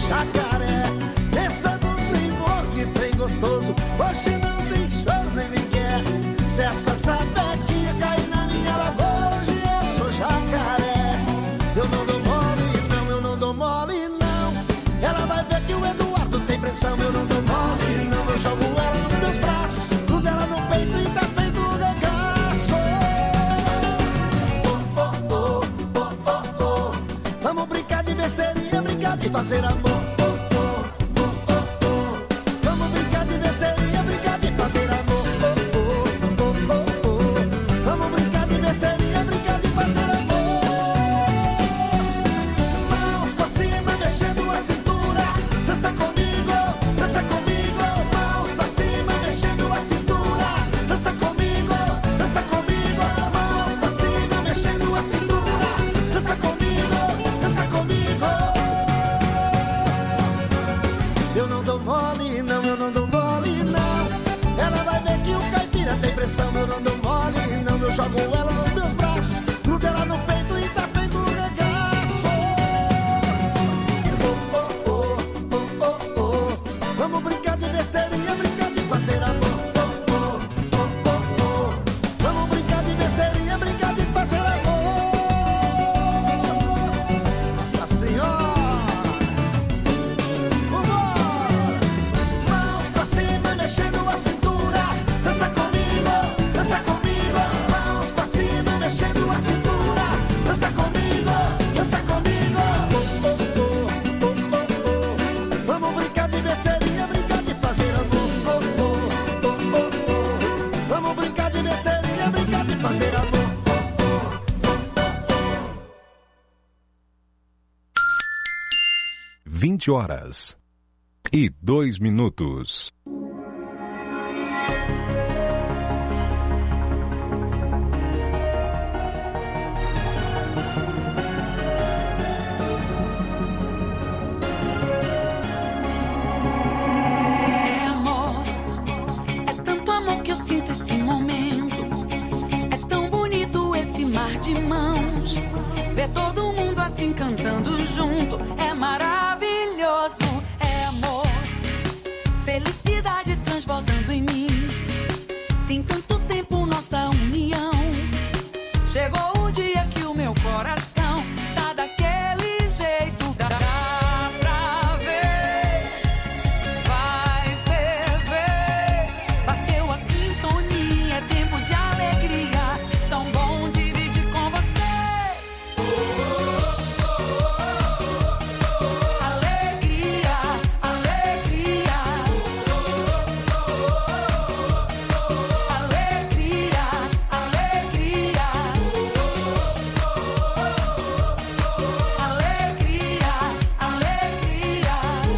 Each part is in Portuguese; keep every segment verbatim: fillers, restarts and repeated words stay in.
jacaré. Pensa no trem bom, que trem gostoso. Hoje não tem choro nem migué. Se essa sapequinha cair na minha lagoa, hoje eu sou jacaré. Eu não dou mole não, eu não dou mole não. Ela vai ver que o Eduardo tem pressão. Eu não dou mole não, eu jogo ela nos meus braços, tudo ela no peito e tá feito um regaço. Oh, oh, oh, oh, oh, oh. Vamos brincar de besteirinha, brincar de fazer amor. Oh, oh, oh, oh, oh. Vamos brincar de besteirinha, brincar de fazer amor. Oh, oh, oh, oh, oh. Vamos brincar de besteirinha, brincar de fazer amor. Mãos pra cima, mexendo a cintura. Dança comigo, dança comigo. Mãos pra cima, mexendo a cintura. Dança comigo, dança comigo. Mãos pra cima, mexendo a cintura. Dança comigo, dança comigo. Eu não dou mole não, eu não dou mole não. Ela vai ver que o caipira tem pressão. Eu não dou mole não, eu jogo ela nos meus braços, grudo ela no peito e tá feito um regaço. Oh, oh, oh, oh, oh, oh. Vamos brincar de besteirinha, brincar de fazer amor. Oh, oh, oh, oh, oh. Vamos brincar de besteirinha, brincar de fazer amor. Nossa Senhora. Mãos pra cima, mexendo a cintura. Dança comigo, dança comigo. Mãos pra cima, mexendo a cintura. Dança comigo, dança comigo. Oh, oh, oh, oh, oh, oh. Vamos brincar de besteirinha, brincar de fazer amor. Oh, oh, oh, oh, oh. Vamos brincar de besteirinha, brincar de fazer amor. vinte horas e dois minutos. É amor, é tanto amor que eu sinto esse momento. É tão bonito esse mar de mãos. Ver todo mundo assim cantando junto é maravilhoso. É amor, felicidade transbordando em mim. Tem tanto tempo nossa união. Chegou o dia que o meu coração tá daquele jeito. Dá pra ver, vai ferver. Bateu a sintonia, é tempo de alegria. Tão bom dividir com você. Alegria, alegria. Alegria, alegria. Alegria, alegria.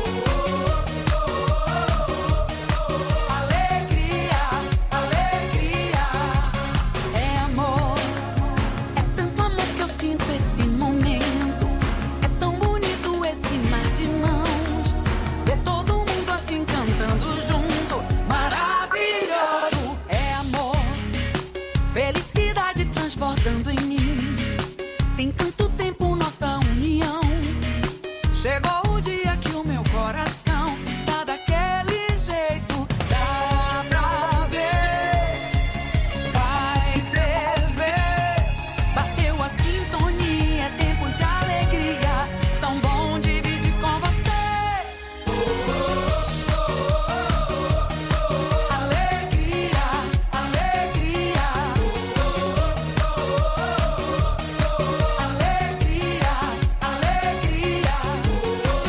Alegria, alegria. É amor, é tanto amor que eu sinto esse momento. É tão bonito esse mar de mãos. Ver todo mundo assim cantando junto, maravilhoso. É amor, felicidade transbordando em mim. Tem tanto tempo nossa união. Chegou o dia que o meu coração tá daquele jeito. Dá pra ver, vai ferver. Bateu a sintonia, é tempo de alegria. Tão bom dividir com você. Alegria, alegria. Alegria, alegria.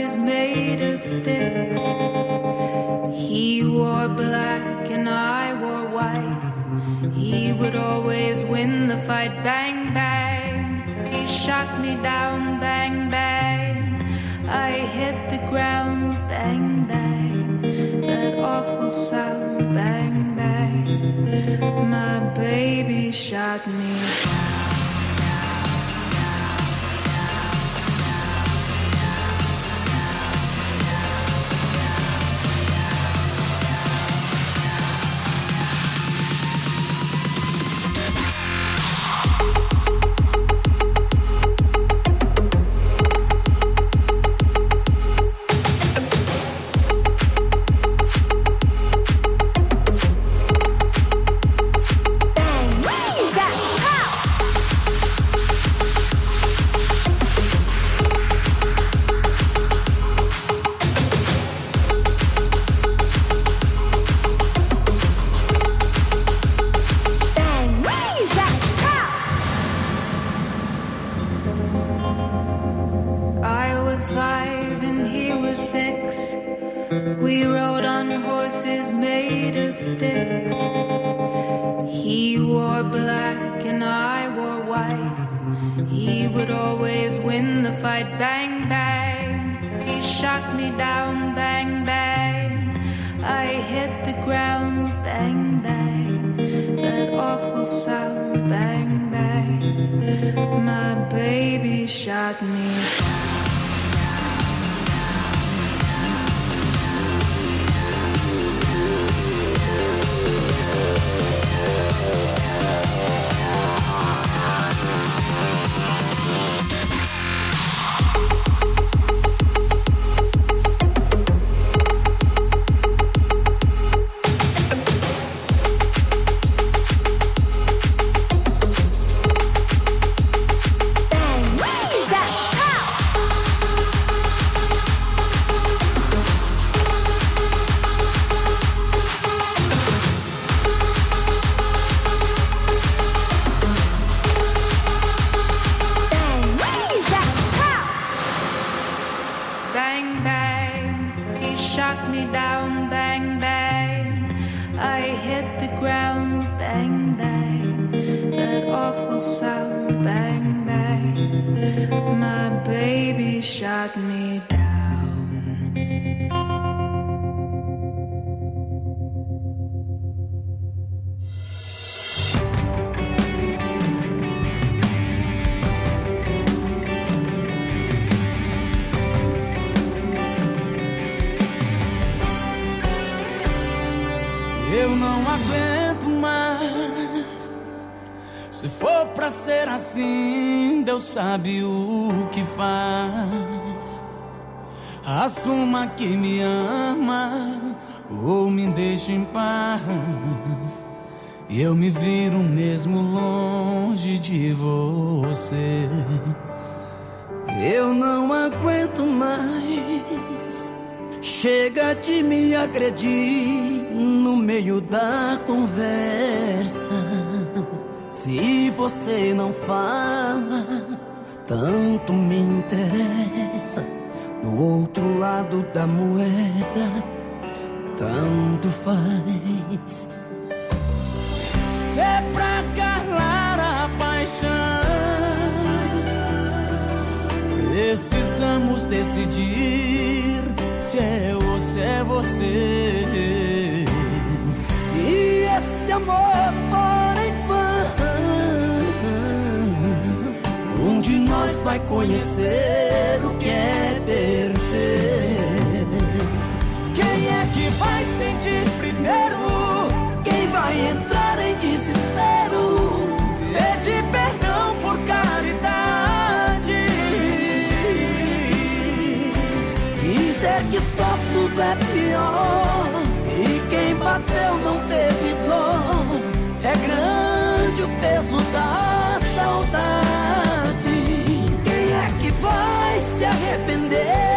horses made of sticks. He wore black and I wore white. He would always win the fight. Bang, bang. He shot me down. Bang, bang. I hit the ground. Bang, bang. That awful sound. Bang, bang. My baby shot me down. Sabe o que faz. Assuma que me ama ou me deixe em paz. E eu me viro mesmo longe de você. Eu não aguento mais. Chega de me agredir no meio da conversa. Se você não fala, tanto me interessa. Do outro lado da moeda, tanto faz. Se é pra calar a paixão, precisamos decidir se é ou se é você. Se esse amor for em vão, um de nós vai conhecer o que é perder. Quem é que vai sentir primeiro? Quem vai entrar em desespero? Pedir perdão por caridade. Dizer que só tudo é pior e quem bateu não teve dor. É grande o peso da saudade. Quem é que vai se arrepender?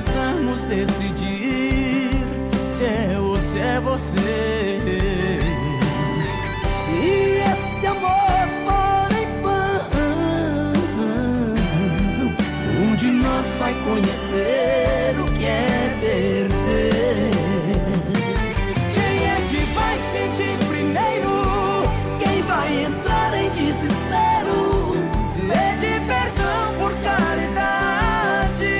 precisamos decidir se é ou se é você. Se esse amor for em vão, um de nós vai conhecer o que é perder. Quem é que vai sentir primeiro? Quem vai entrar em desespero? Pede perdão por caridade.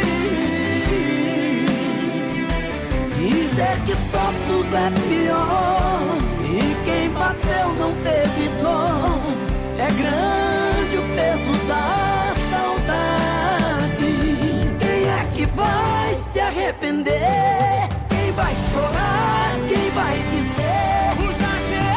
Dizer que só tudo é pior e quem bateu não teve dó. É grande o peso da saudade. Quem é que vai se arrepender? Quem vai chorar? Quem vai dizer? O já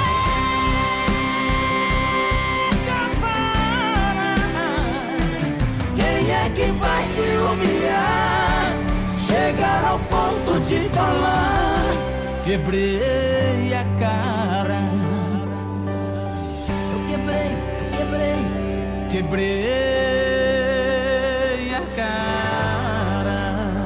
chega. Quem é que vai se humilhar? Chegar ao ponto de falar: quebrei a cara. Eu quebrei, eu quebrei. Quebrei a cara.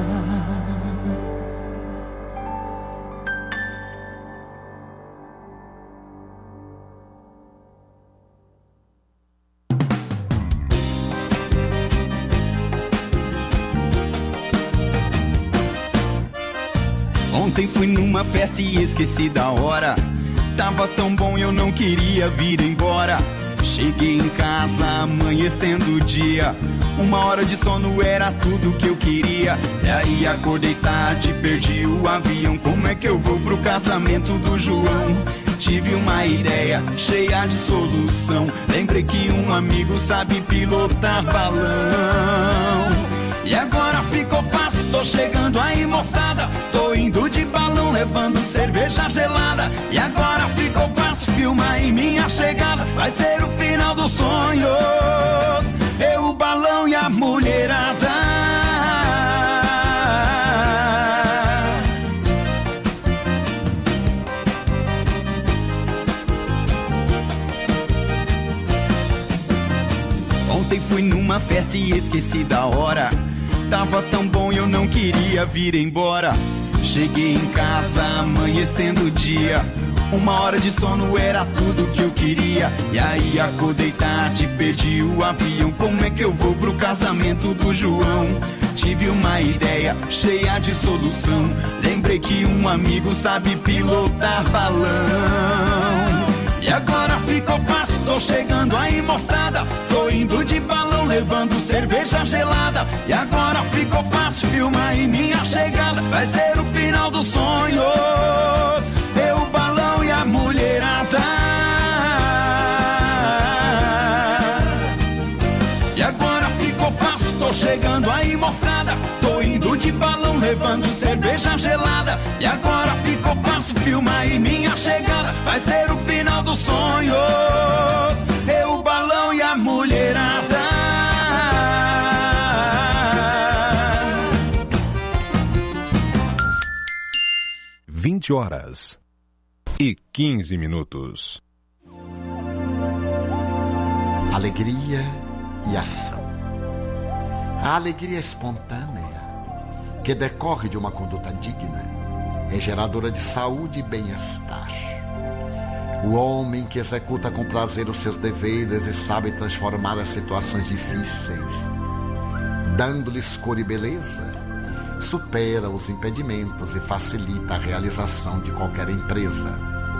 Ontem fui numa festa e esqueci da hora. Tava tão bom eu não queria vir embora. Cheguei em casa amanhecendo o dia. Uma hora de sono era tudo que eu queria. E aí acordei tarde, perdi o avião. Como é que eu vou pro casamento do João? Tive uma ideia cheia de solução. Lembrei que um amigo sabe pilotar balão. E agora ficou fácil, tô chegando aí moçada. Tô indo de balão, levando cerveja gelada. E agora ficou fácil, filma aí minha chegada. Vai ser o final dos sonhos, eu, o balão e a mulherada. Ontem fui numa festa e esqueci da hora. Tava tão bom eu não queria vir embora. Cheguei em casa amanhecendo o dia. Uma hora de sono era tudo que eu queria. E aí acordei tarde, perdi o avião. Como é que eu vou pro casamento do João? Tive uma ideia cheia de solução. Lembrei que um amigo sabe pilotar balão. E agora ficou fácil, tô chegando aí moçada. Tô indo de balão, levando cerveja gelada. E agora ficou fácil, filma aí minha chegada. Vai ser o final dos sonhos, eu, o balão e a mulherada. E agora ficou fácil, tô chegando aí moçada. Tô indo de balão, levando cerveja gelada. E agora ficou fácil, filma aí minha chegada. Vai ser o final dos sonhos, eu, o balão e a mulherada. Vinte horas e quinze minutos. Alegria e ação. A alegria espontânea, que decorre de uma conduta digna, é geradora de saúde e bem-estar. O homem que executa com prazer os seus deveres e sabe transformar as situações difíceis, dando-lhes cor e beleza, supera os impedimentos e facilita a realização de qualquer empresa.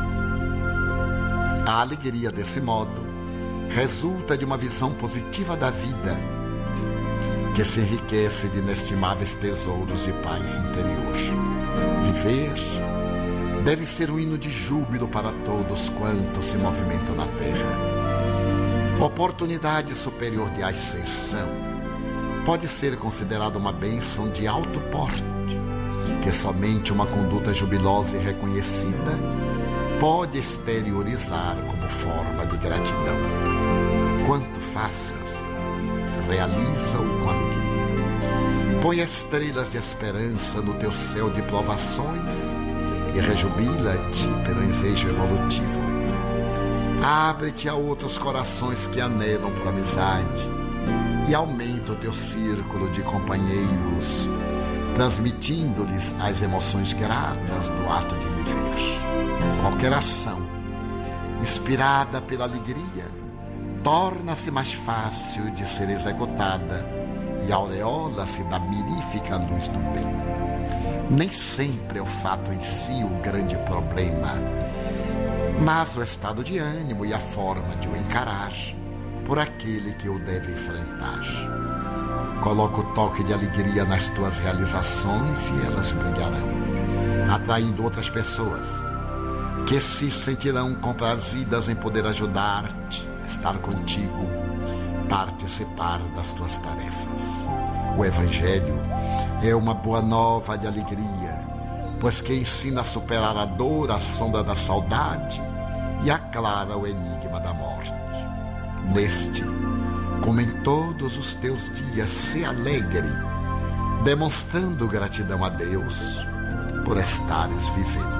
A alegria, desse modo, resulta de uma visão positiva da vida, que se enriquece de inestimáveis tesouros de paz interior. Viver deve ser um hino de júbilo para todos quantos se movimentam na terra. Oportunidade superior de ascensão pode ser considerada uma bênção de alto porte, que somente uma conduta jubilosa e reconhecida pode exteriorizar como forma de gratidão. Quanto faças, realiza-o com alegria. Põe estrelas de esperança no teu céu de provações e rejubila-te pelo ensejo evolutivo. Abre-te a outros corações que anelam por amizade e aumenta o teu círculo de companheiros transmitindo-lhes as emoções gratas do ato de viver. Qualquer ação inspirada pela alegria torna-se mais fácil de ser executada e aureola-se da mirífica luz do bem. Nem sempre é o fato em si o grande problema, mas o estado de ânimo e a forma de o encarar por aquele que o deve enfrentar. Coloca o toque de alegria nas tuas realizações e elas brilharão, atraindo outras pessoas que se sentirão comprazidas em poder ajudar-te, estar contigo, participar das tuas tarefas. O Evangelho é uma boa nova de alegria, pois que ensina a superar a dor, a sombra da saudade e aclara o enigma da morte. Neste, como em todos os teus dias, se alegre, demonstrando gratidão a Deus por estares vivendo.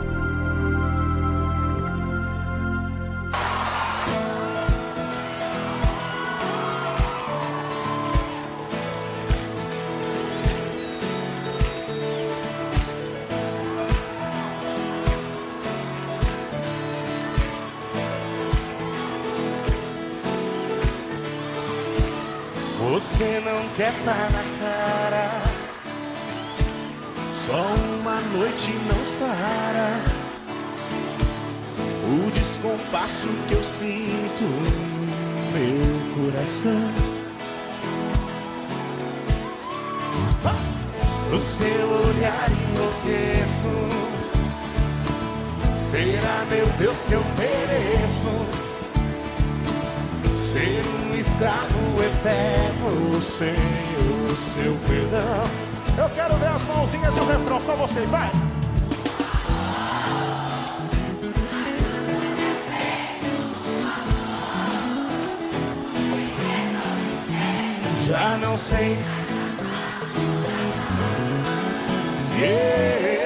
Você não quer tá na cara, só uma noite não sara o descompasso que eu sinto no meu coração. No seu olhar enlouqueço, será, meu Deus, que eu mereço ser um escravo eterno sem o seu perdão? Eu quero ver as mãozinhas e o refrão, só vocês, vai! Já não sei. Yeah.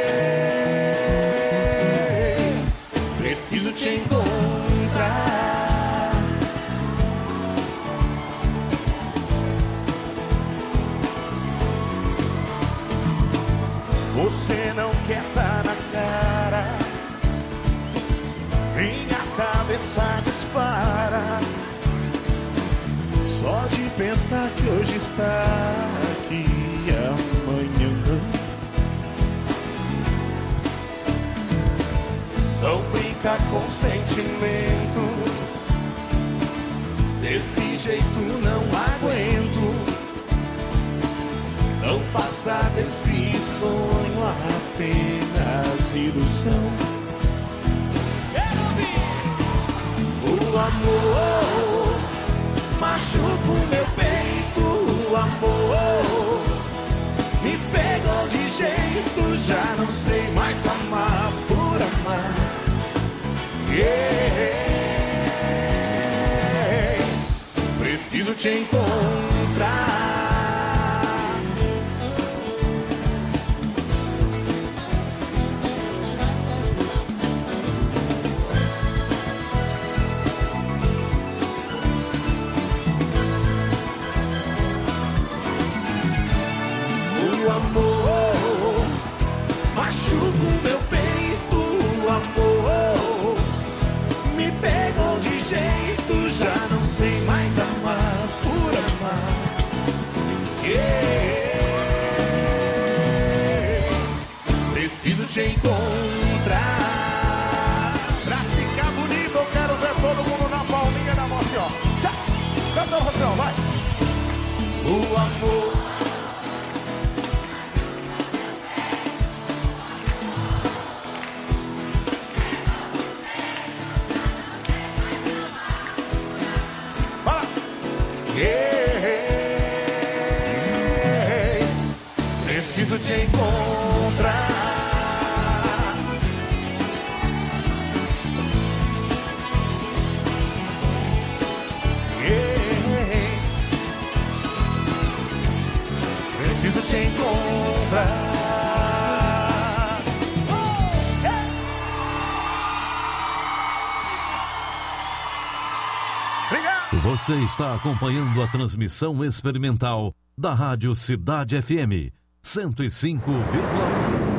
Preciso te encontrar. Você não quer tá na cara, minha cabeça dispara só de pensar que hoje está aqui e amanhã não. Não brinca com sentimento, desse jeito não aguento. Não faça desse sonho apenas ilusão. O amor machuca o meu peito, o amor me pegou de jeito, já não sei mais amar por amar. Yeah. Preciso te encontrar. O amor machuca o meu peito, o amor me pegou de jeito, já não sei mais amar por amar. Yeah. Preciso te encontrar. Pra ficar bonito eu quero ver todo mundo na palminha da mão assim, ó. Tchau. Canta o refrão, vai. O amor. Yeah. Preciso te encontrar. Yeah. Preciso te encontrar. Você está acompanhando a transmissão experimental da Rádio Cidade F M, cento e cinco vírgula um.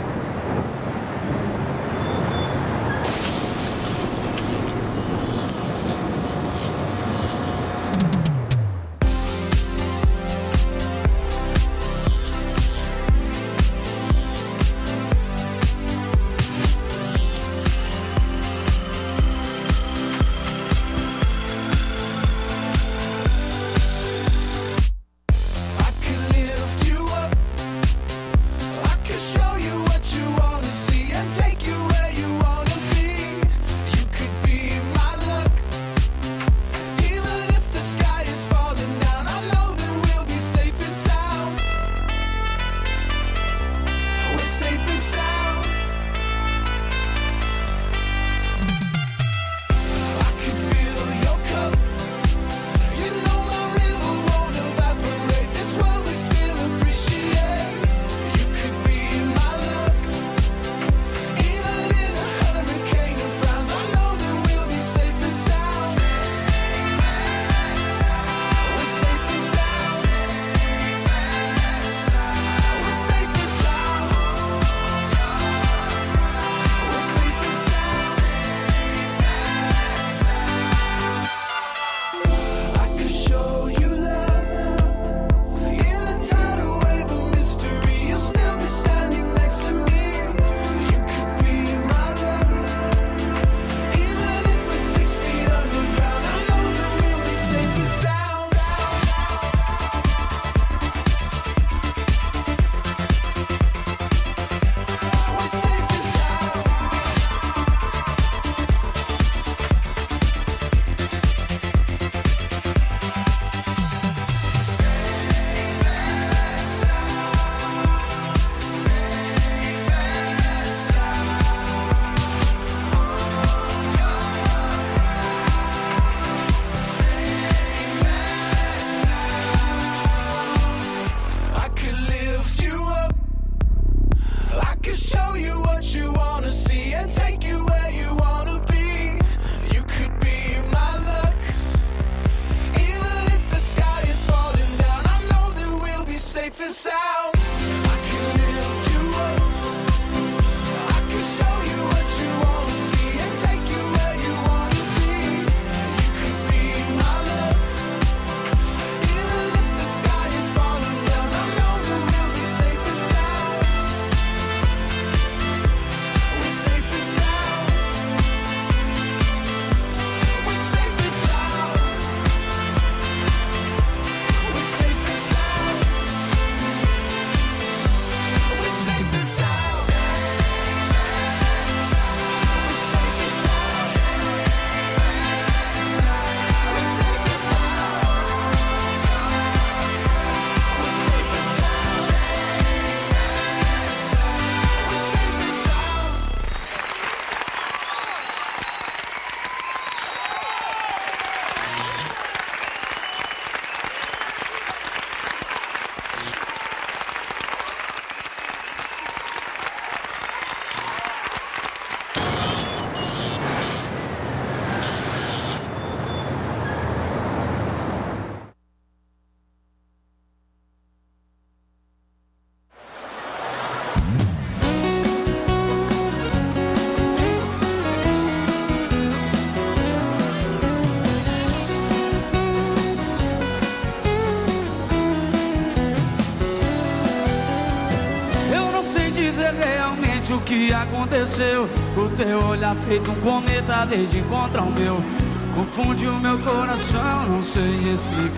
O que aconteceu? O teu olhar feito um cometa desde encontrar o meu confunde o meu coração, não sei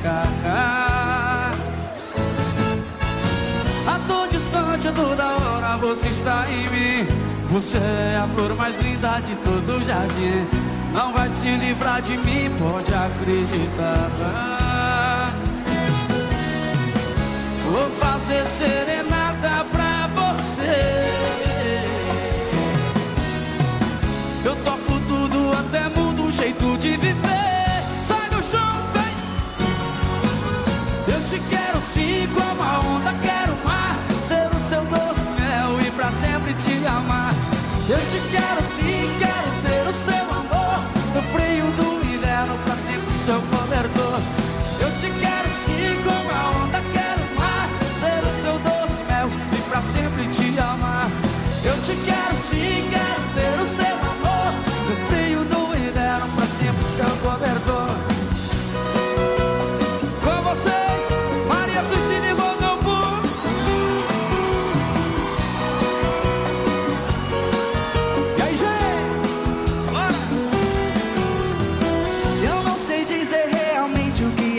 explicar. A dor distante a toda hora você está em mim. Você é a flor mais linda de todo o jardim. Não vai se livrar de mim, pode acreditar. Vou fazer serenata pra você. Eu toco tudo, até mudo o jeito de viver. Sai do chão, vem. Eu te quero sim, como a onda, quero o mar. Ser o seu doce mel e pra sempre te amar. Eu te quero sim, quero ter o seu amor. No frio do inverno, pra sempre o seu cobertor. Eu te quero sim, como a onda, quero o mar. Ser o seu doce mel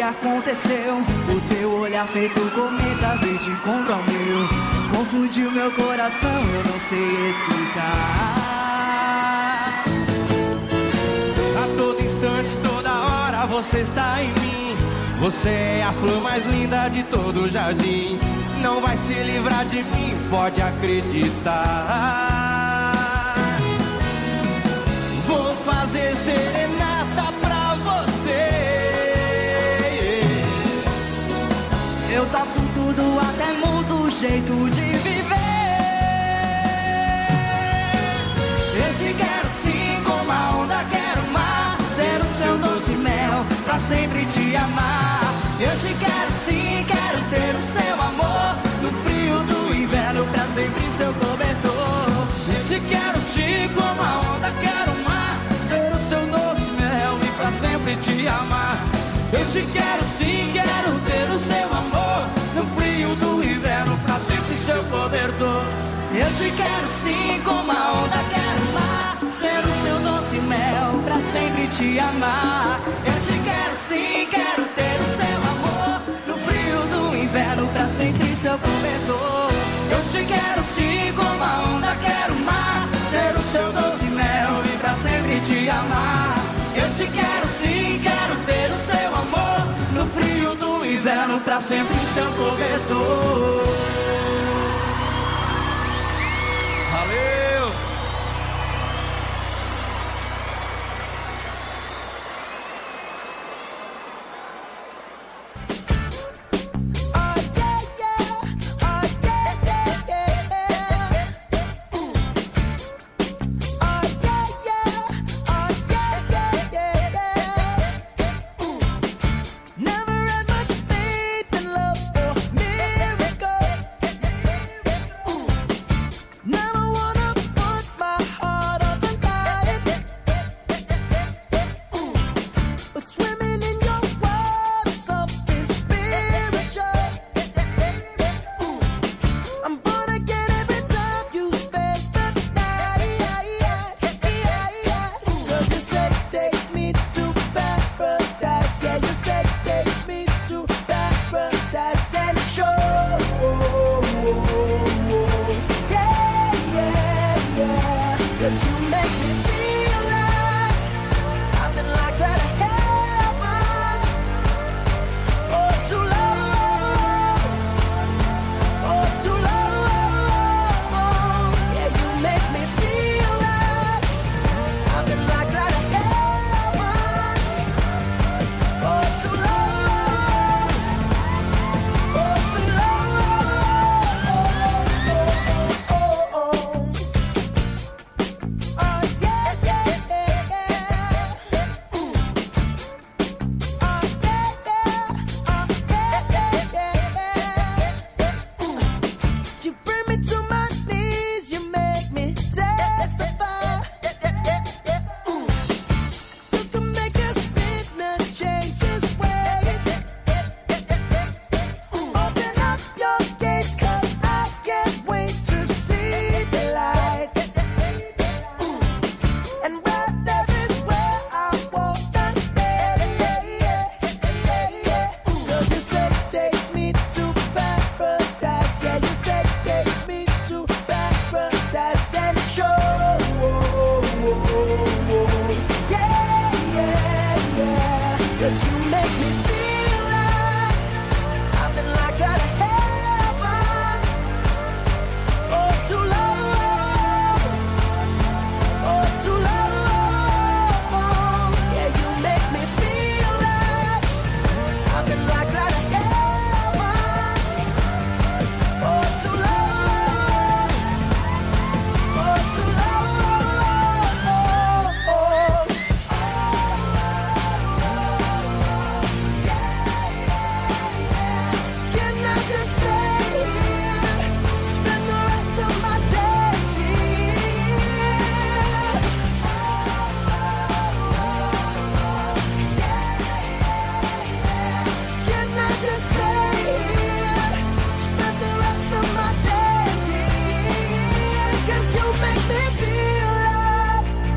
aconteceu? O teu olhar feito cometa veio de encontro ao meu. Confundiu meu coração, eu não sei explicar. A todo instante, toda hora você está em mim. Você é a flor mais linda de todo o jardim. Não vai se livrar de mim, pode acreditar. Vou fazer serenata pra você. Eu toco tudo, até mudo o jeito de viver. Eu te quero sim, como a onda quero o mar. Ser o seu doce mel, pra sempre te amar. Eu te quero sim, quero ter o seu amor. No frio do inverno, pra sempre seu cobertor. Eu te quero sim, como a onda quero o mar. Ser o seu doce mel e pra sempre te amar. Eu te quero sim, quero ter o seu amor. No frio do inverno, pra sempre seu cobertor. Eu te quero sim, como a onda quero o mar. Ser o seu doce mel, pra sempre te amar. Eu te quero sim, quero ter o seu amor. No frio do inverno, pra sempre seu cobertor. Eu te quero sim, como a onda quero o mar. Ser o seu doce mel e pra sempre te amar. Eu te quero sim, quero ter o seu amor. No frio do inverno, pra sempre seu cobertor. Valeu!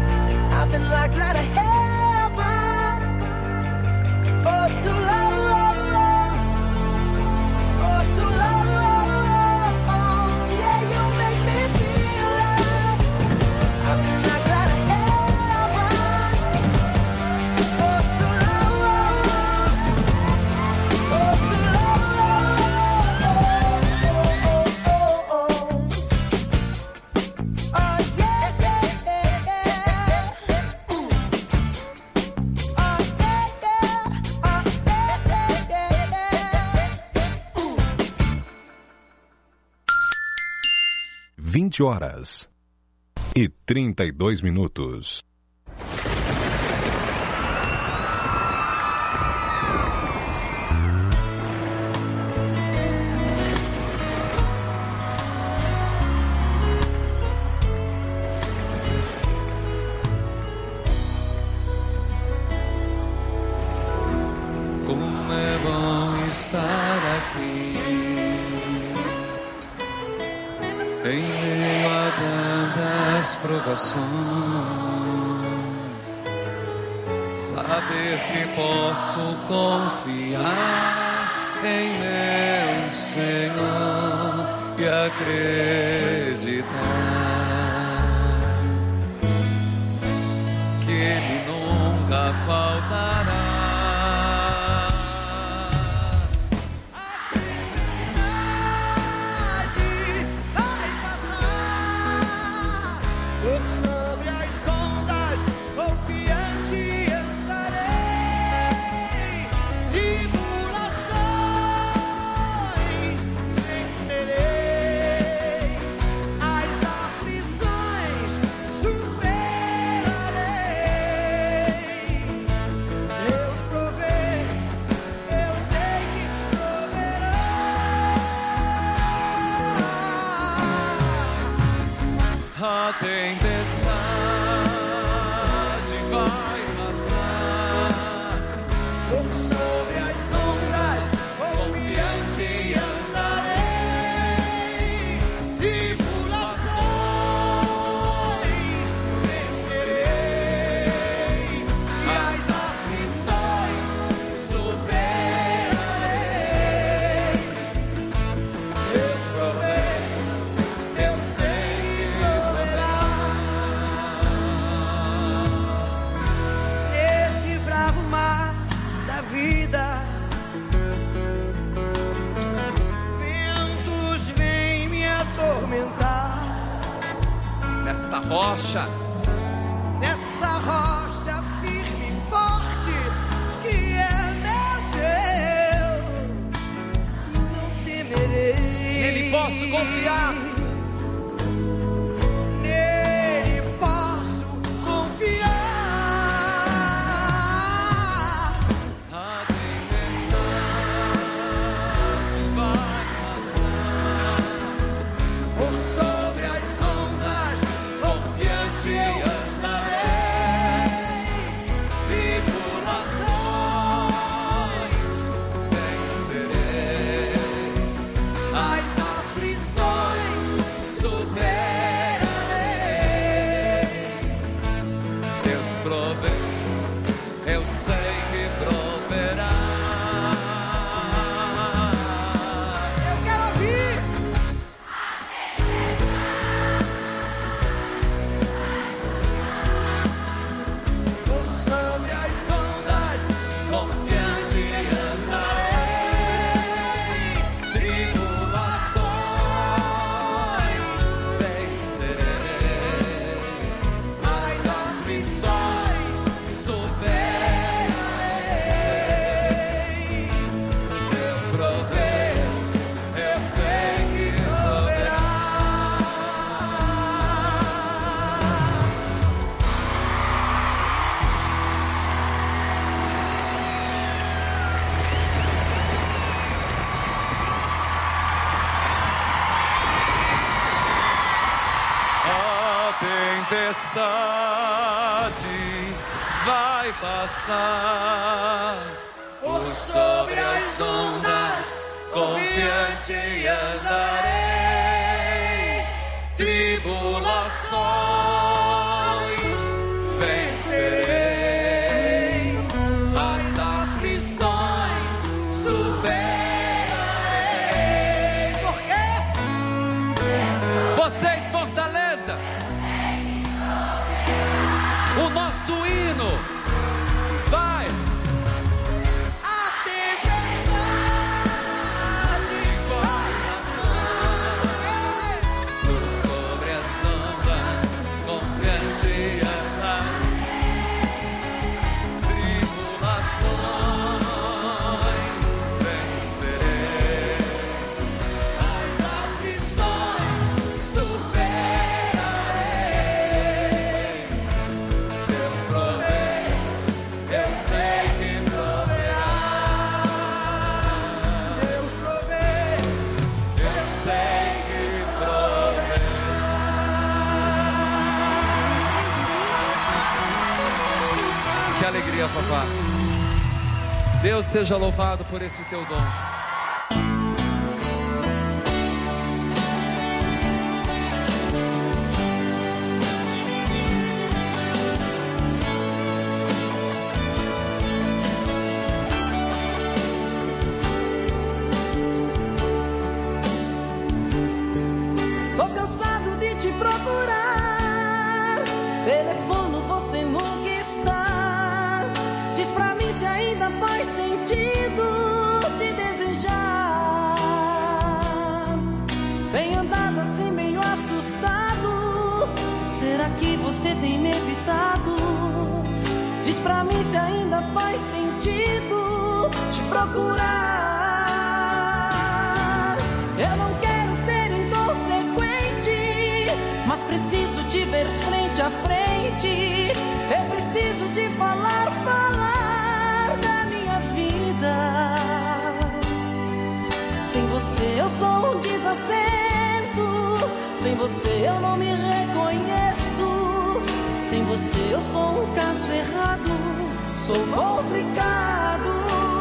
Out of heaven for too long. vinte horas e trinta e dois minutos. Como é bom estar aqui, em meio a tantas provações, saber que posso confiar em meu Senhor e acreditar que Ele nunca faltará. A tempestade vai passar, por sobre as sombras, confiante andarei, tribulações vencerei, as aflições superarei. Deus provê, eu sei. Ventos vêm me atormentar. Nesta rocha, nessa rocha firme e forte que é meu Deus, não temerei. nele posso confiar. Nele posso confiar. Eu sei que proverá. Eu quero ouvir. Por sobre as ondas, confiante andarei. Tribulações vencerei. As aflições superarei. Deus provê, eu sei que proverá. A tempestade vai passar, por sobre as ondas, confiante andarei. Tribulações vencerei, as aflições superarei. Por quê? Vocês, Fortaleza, o nosso hino vai. A tempestade vai passar. Deus seja louvado por esse teu dom. Tô cansado de te procurar, telefono você nunca está. Diz pra mim se ainda faz sentido te desejar. Vem andado assim meio assustado, será que você tem me evitado? Diz pra mim se ainda faz sentido te procurar. Eu não quero ser inconsequente, mas preciso te ver frente a frente. Eu preciso de falar, falar da minha vida. Sem você eu sou um desacerto, sem você eu não me reconheço. Sem você eu sou um caso errado, sou complicado.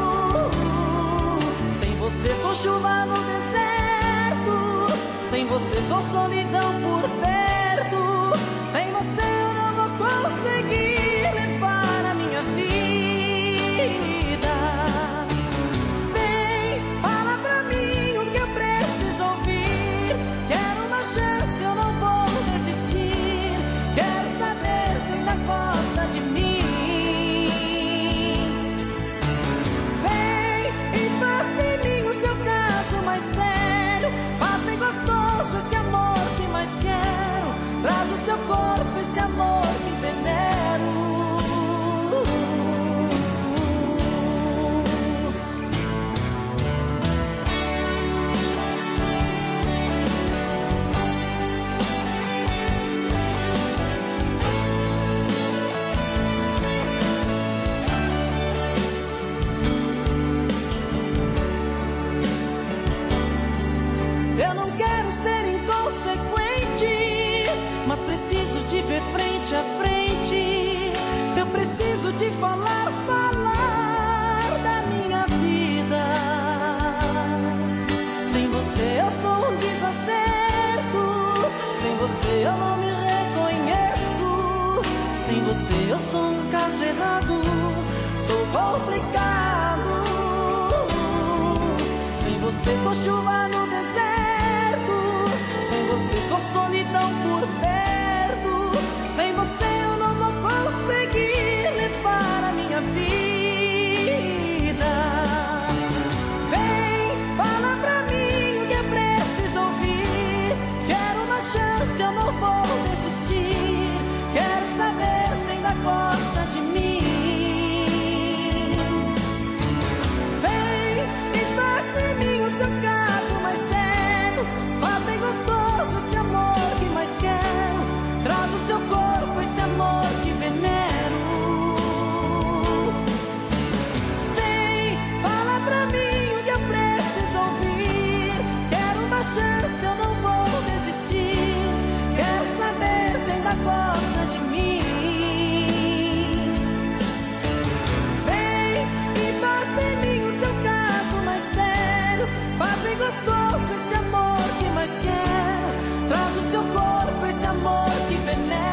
Sem você sou chuva no deserto, sem você sou solidão por perto. Sem você eu não vou conseguir levar a minha vida. Vem, fala pra mim o que eu preciso ouvir. Quero uma chance, eu não vou desistir. Quero saber se ainda gosta de mim. Vem e faz de mim o seu caso mais sério. Faz bem gostoso esse amor que mais quero. Traz o seu corpo esse amor que venero. Eu não quero ser inconsequente, mas preciso te ver frente a frente. Eu preciso te falar, falar da minha vida. Sem você eu sou um desacerto, sem você eu não me reconheço. Sem você eu sou um caso errado, sou complicado. Sem você sou chuva no deserto, sem você sou solidão por perto. Sem você eu não vou conseguir levar a minha vida. Vem, fala pra mim o que eu preciso ouvir. Quero uma chance, eu não vou desistir. Quero saber se ainda gosta de mim. Vem e faz de mim o seu caso mais sério. Faz bem gostoso esse amor que mais quero. Traz o seu corpo esse amor que venero. Vem, fala pra mim o que eu preciso ouvir. Quero uma chance, eu não vou desistir. Quero saber se ainda gosta de mim. Vem e faz de mim o seu caso mais sério. Faz bem gostoso esse amor que mais quero. Traz o seu corpo esse amor que venero.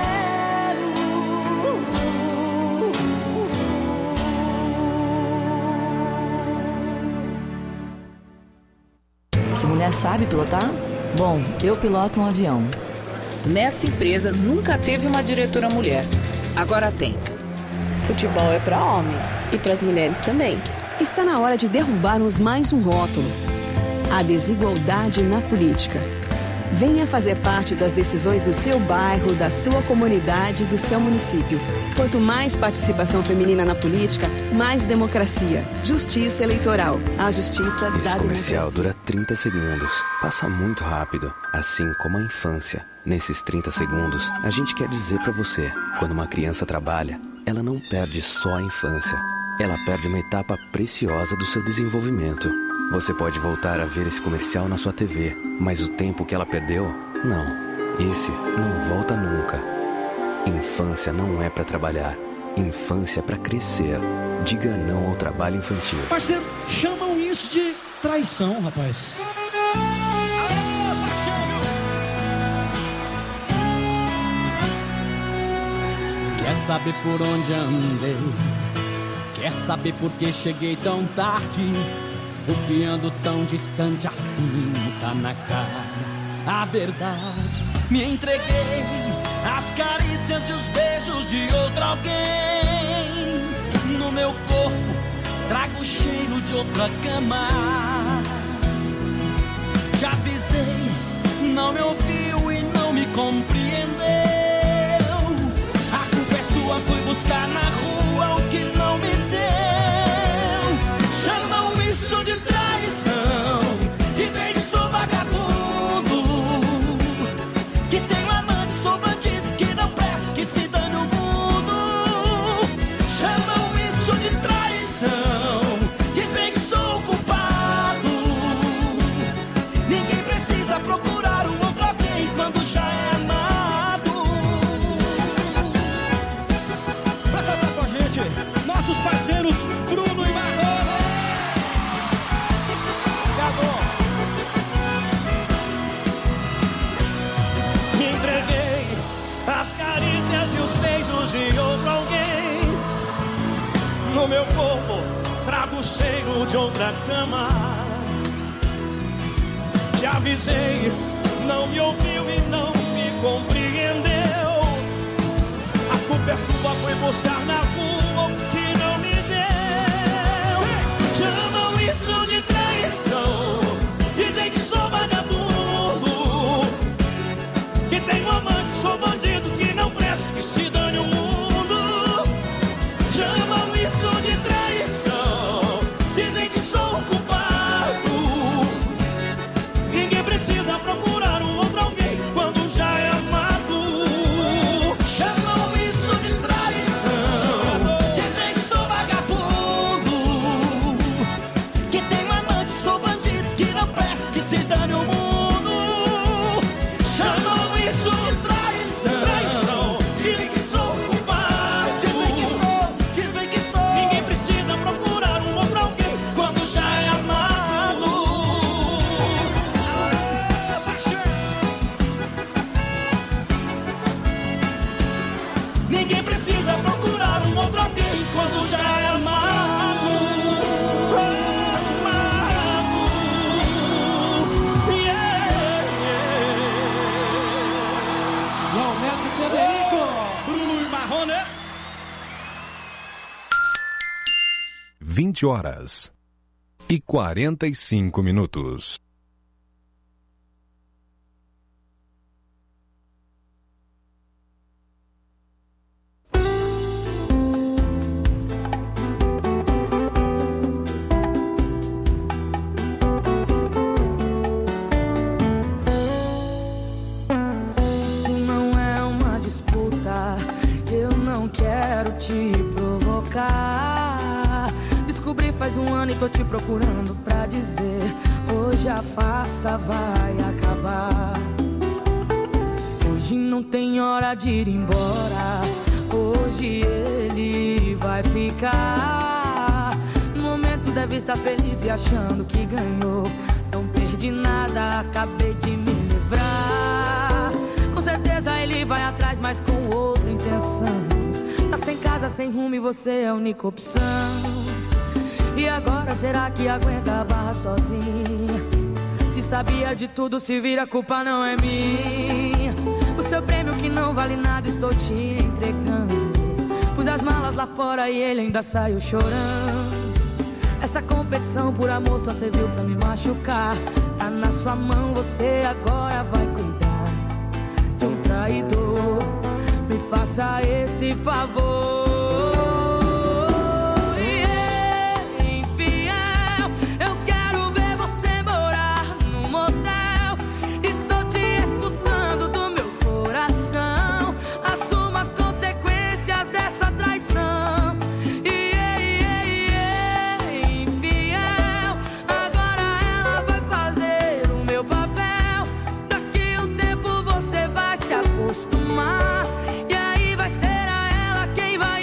Essa mulher sabe pilotar? Bom, eu piloto um avião. Nesta empresa nunca teve uma diretora mulher. Agora tem. Futebol é para homem e para as mulheres também. Está na hora de derrubarmos mais um rótulo: a desigualdade na política. Venha fazer parte das decisões do seu bairro, da sua comunidade, do seu município. Quanto mais participação feminina na política, mais democracia. Justiça eleitoral. A justiça da democracia. Esse comercial dura trinta segundos. Passa muito rápido, assim como a infância. Nesses trinta segundos, a gente quer dizer pra você: quando uma criança trabalha, ela não perde só a infância. Ela perde uma etapa preciosa do seu desenvolvimento. Você pode voltar a ver esse comercial na sua T V, mas o tempo que ela perdeu, não. Esse não volta nunca. Infância não é para trabalhar. Infância é para crescer. Diga não ao trabalho infantil. Parceiro, chamam isso de traição, rapaz. Quer saber por onde andei? Quer saber por que cheguei tão tarde? Por que ando tão distante assim? Tá na cara a verdade. Me entreguei às carícias e os beijos de outro alguém. No meu corpo trago o cheiro de outra cama. Já avisei, não me ouviu e não me compreendeu. A culpa é sua, fui buscar na rua o que não me deu. Chamam isso de traição, dizem que sou vagabundo, que tenho amante, sou bandido, que não presto, que se dane o mundo. Chamam isso de traição, dizem que sou culpado. Ninguém precisa procurar um outro alguém quando já é amado. Pra cantar com a gente, nossos parceiros Bruno e Marrone. Me entreguei às carícias e os beijos de outro alguém. No meu corpo trago o cheiro de outra cama. Te avisei, não me ouviu e não me compreendeu. A culpa é sua, foi buscar na rua o que não me deu. Chamam isso de traição, dizem que sou vagabundo, que tenho amante, sou bandido, que não presto, que se dane o mundo. Chamam isso de traição, dizem que sou culpado. Ninguém precisa procurar um outro alguém quando já é amado. Chamam isso de traição, dizem que sou vagabundo, que tenho amante, sou bandido, que não presto, que se dane o mundo. Chamam isso de traição, Traição, dizem que sou culpado, dizem que sou, dizem que sou. ninguém precisa procurar um outro alguém Quando já é amado. Ninguém precisa procurar um outro alguém quando já é amado. Amado. Yeah, João Neto e Federico. Bruno e Marrone. vinte horas e quarenta e cinco minutos. Isso não é uma disputa, eu não quero te provocar. Descobri faz um ano e tô te procurando pra dizer: hoje a farsa vai acabar. Hoje não tem hora de ir embora, hoje ele vai ficar. No momento deve estar feliz e achando que ganhou. Não perdi nada, acabei de me livrar. Com certeza ele vai atrás, mas com outra intenção. Tá sem casa, sem rumo e você é a única opção. E agora será que aguenta a barra sozinha? Se sabia de tudo, se vira, a culpa não é minha. O seu prêmio que não vale nada estou te entregando. Pus as malas lá fora e ele ainda saiu chorando. Essa competição por amor só serviu pra me machucar. Tá na sua mão, você agora vai cuidar de um traidor. Me faça esse favor. Acostumar, e aí vai ser a ela quem vai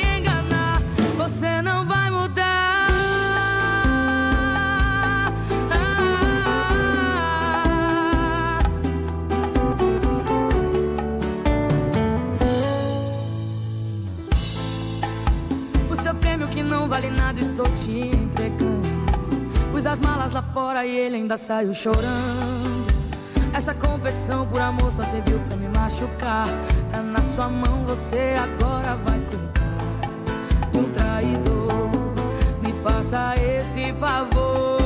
Pus as malas lá fora e ele ainda saiu chorando. Essa competição por amor só serviu pra me machucar. Tá na sua mão, você agora vai cuidar de um traidor. Me faça esse favor.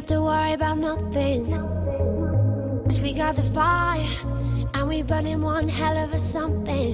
have to worry about nothing. 'Cause we got the fire, and we burning one hell of a something.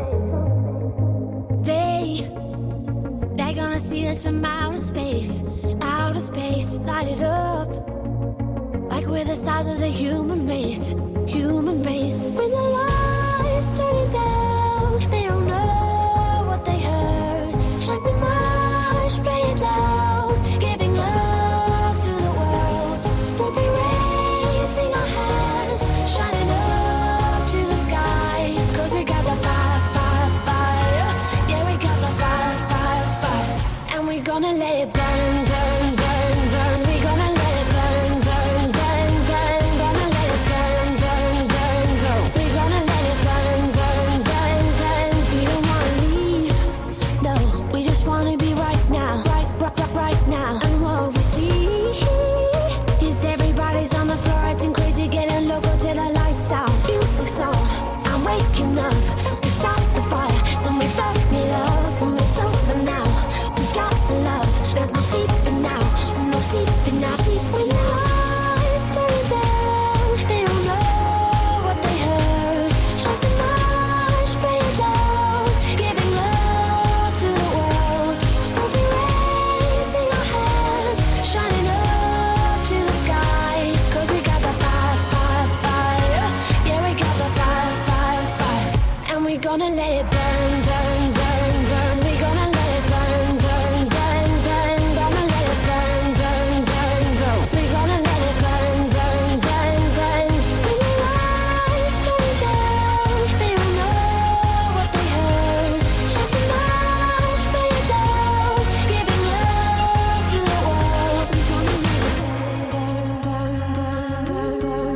They, they're gonna see us from outer space, outer space, light it up. Like we're the stars of the human race, human race. When the lights turning down, they don't know what they heard. Strike the march, play it loud, giving love to the world. We'll be raising our hands, shining up to the sky. 'Cause we got the fire, fire, fire. Yeah, we got the fire, fire, fire. And we're gonna let it burn, burn, burn, burn. We're gonna let it burn, burn, burn, burn. Gonna let it burn, burn, burn, burn. We're gonna let it burn, burn, burn, burn. We don't wanna leave, no. We just wanna be right now, right, right, right, right now. And what we see is everybody's on the floor acting crazy, getting loco till the lights out. Music's on, I'm waking up. We start the fire, then we burn it up. When we're sober now, we got the love. There's no sleeping now, no sleeping now. Sleep when the lights turn down. They don't know what they heard. Strike the march, play it loud, giving love to the world. We'll be raising our hands, shining up to the sky. 'Cause we got the fire, fire, fire. Yeah, we got the fire, fire, fire. And we're gonna let it burn, burn, burn, burn. We're gonna let it burn, burn, burn, burn. Gonna let it burn, burn, burn, burn. We're gonna let it burn, burn, burn, burn. When the lights turn down, they don't know what they heard. Strike the march, play it loud, giving love to the world. We're gonna let it burn, burn, burn, burn, burn,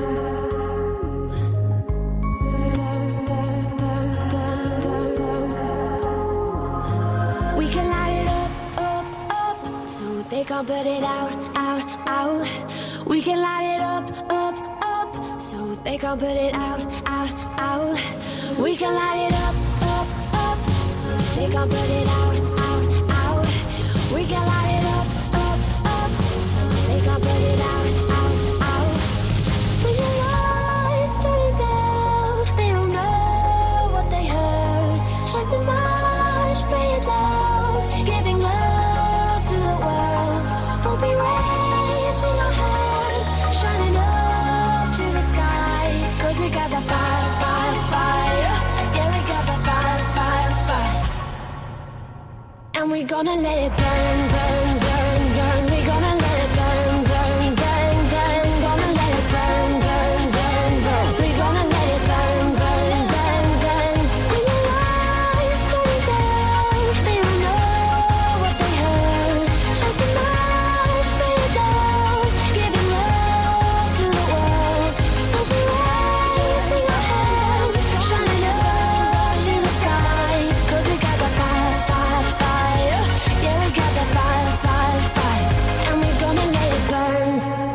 burn. We can light it up, up, up, so they can't put it out, out, out. We can light it up, up, up, so they can't put it out, out, out. We can light it up, up, up, so they can't put it out, out, out. We can light it up, up, up, so they can't put it out, out, out. When the lights turn down, they don't know what they heard. Strike the march, play it loud, giving love to the world. We'll be raising our hands, shining up to the sky. 'Cause we got the fire, fire, fire. Yeah, we got the fire, fire, fire. And we're gonna let it burn, burn, burn, burn. We're gonna let it burn, burn, burn, burn. Gonna let it burn, burn, burn, burn. We're gonna let it burn, burn, burn, burn. When the lights turn down, they don't know what they heard. Strike the march, play it loud, giving love to the world. We'll be raising our hands, shining up to the sky. 'Cause we got the fire, fire, fire. Yeah, we got the fire, fire, fire. And we're gonna let it burn.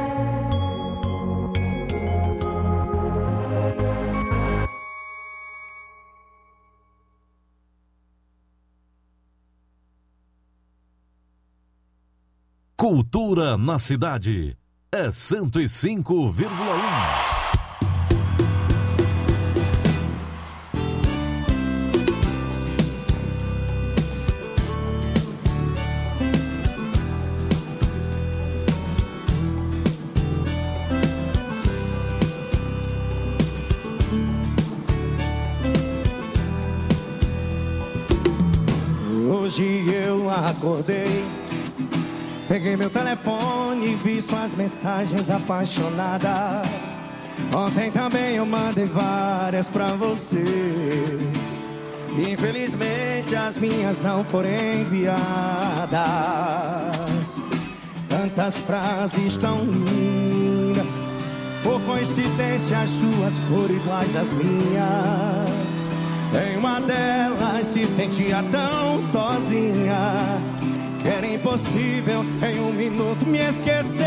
Cultura na cidade é cento e cinco vírgula um. Hoje eu acordei, peguei meu telefone e vi suas mensagens apaixonadas. Ontem também eu mandei várias pra você. Infelizmente as minhas não foram enviadas. Tantas frases tão lindas, por coincidência as suas foram iguais às minhas. Em uma delas se sentia tão sozinha que era impossível em um minuto me esquecer.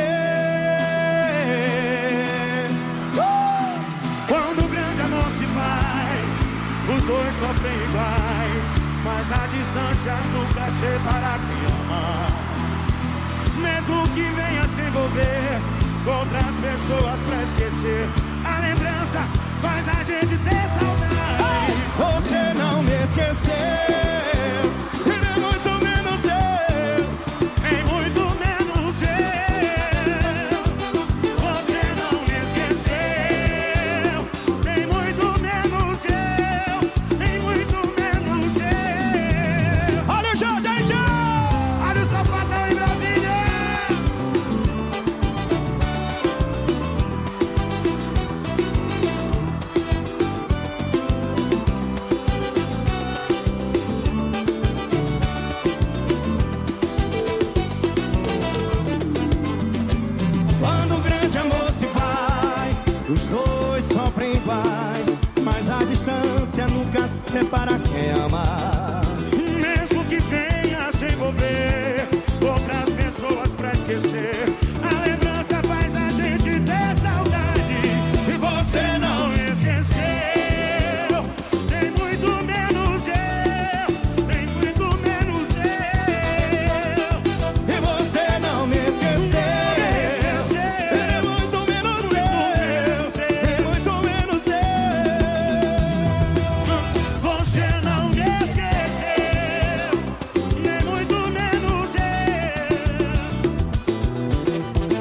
uh! Quando o grande amor se vai, os dois sofrem iguais, mas a distância nunca separa quem ama. Mesmo que venha se envolver outras pessoas pra esquecer. A lembrança faz a gente ter saudade. Você não me esqueceu.